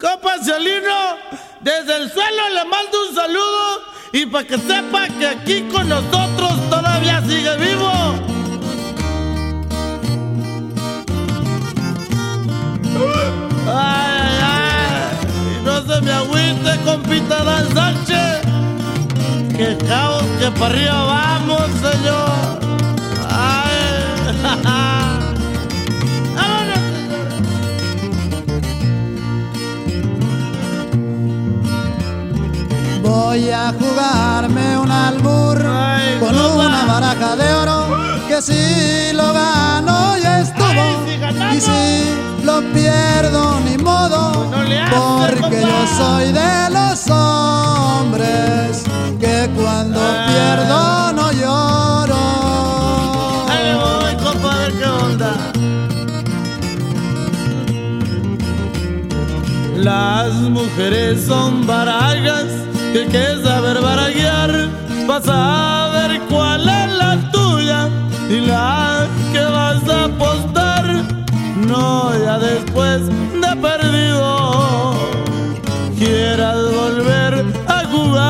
Compa Cielino, desde el suelo le mando un saludo y para que sepa que aquí con nosotros todavía sigue vivo. Ay, ay, ay, y no se me agüite, compita Dan Sánchez, que caos que para arriba vamos, señor. Ay, vámonos, señor. Voy a jugarme un albur con una baraja de oro, que si lo gano ya estuvo, y si lo pierdo ni modo, porque yo soy de los hombres que cuando pierdo no lloro. Ahí le voy, compa, a ver qué onda. Las mujeres son barajas que hay que saber barajear, vas a ver cuál es la tuya y la que vas a apostar. No, ya después de perdido quieras volver a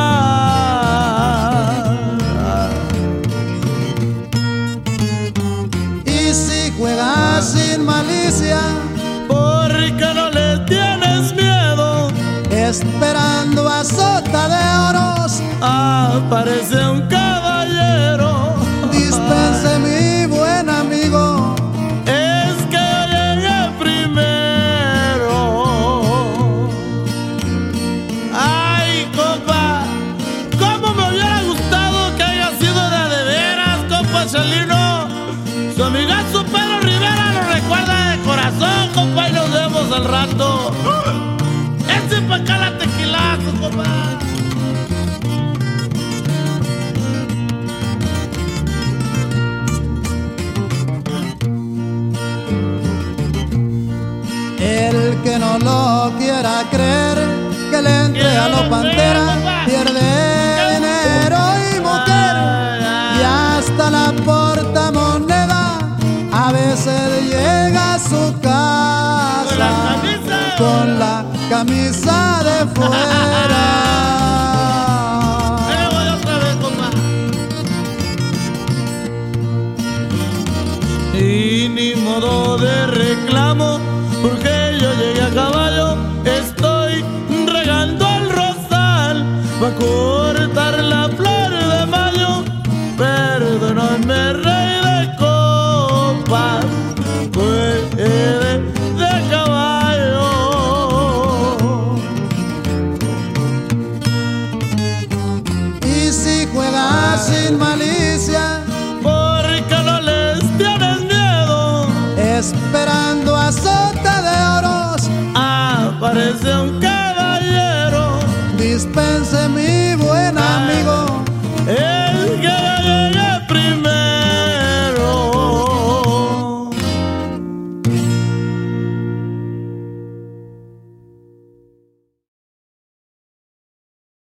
jugar. Y si juegas sin malicia, porque no le tienes miedo, esperando a sota de oros, aparece un caballero. dispense mi buen amigo, Es que yo llegué primero. Ay, compa, cómo me hubiera gustado que haya sido de veras, compa Cielino. Su amigazo Pedro Rivera lo recuerda de corazón, compa, y nos vemos al rato. Ese pa' acá la tequilazo, compa. el que no lo quiera creer, que le entre a lo pantera, pierde dinero y mujer, y hasta la portamoneda a veces llega a su casa con la camisa de fuera. Ahí voy otra vez, compa. Y ni modo de reclamo, porque yo llegué a caballo. Estoy regando el rosal va a cortar la flor de mayo. Perdóname, rey de copas, fue de caballo. Y si juegas sin malicia, porque no les tienes miedo, esperando a sota de oros, aparece un caballero. dispense mi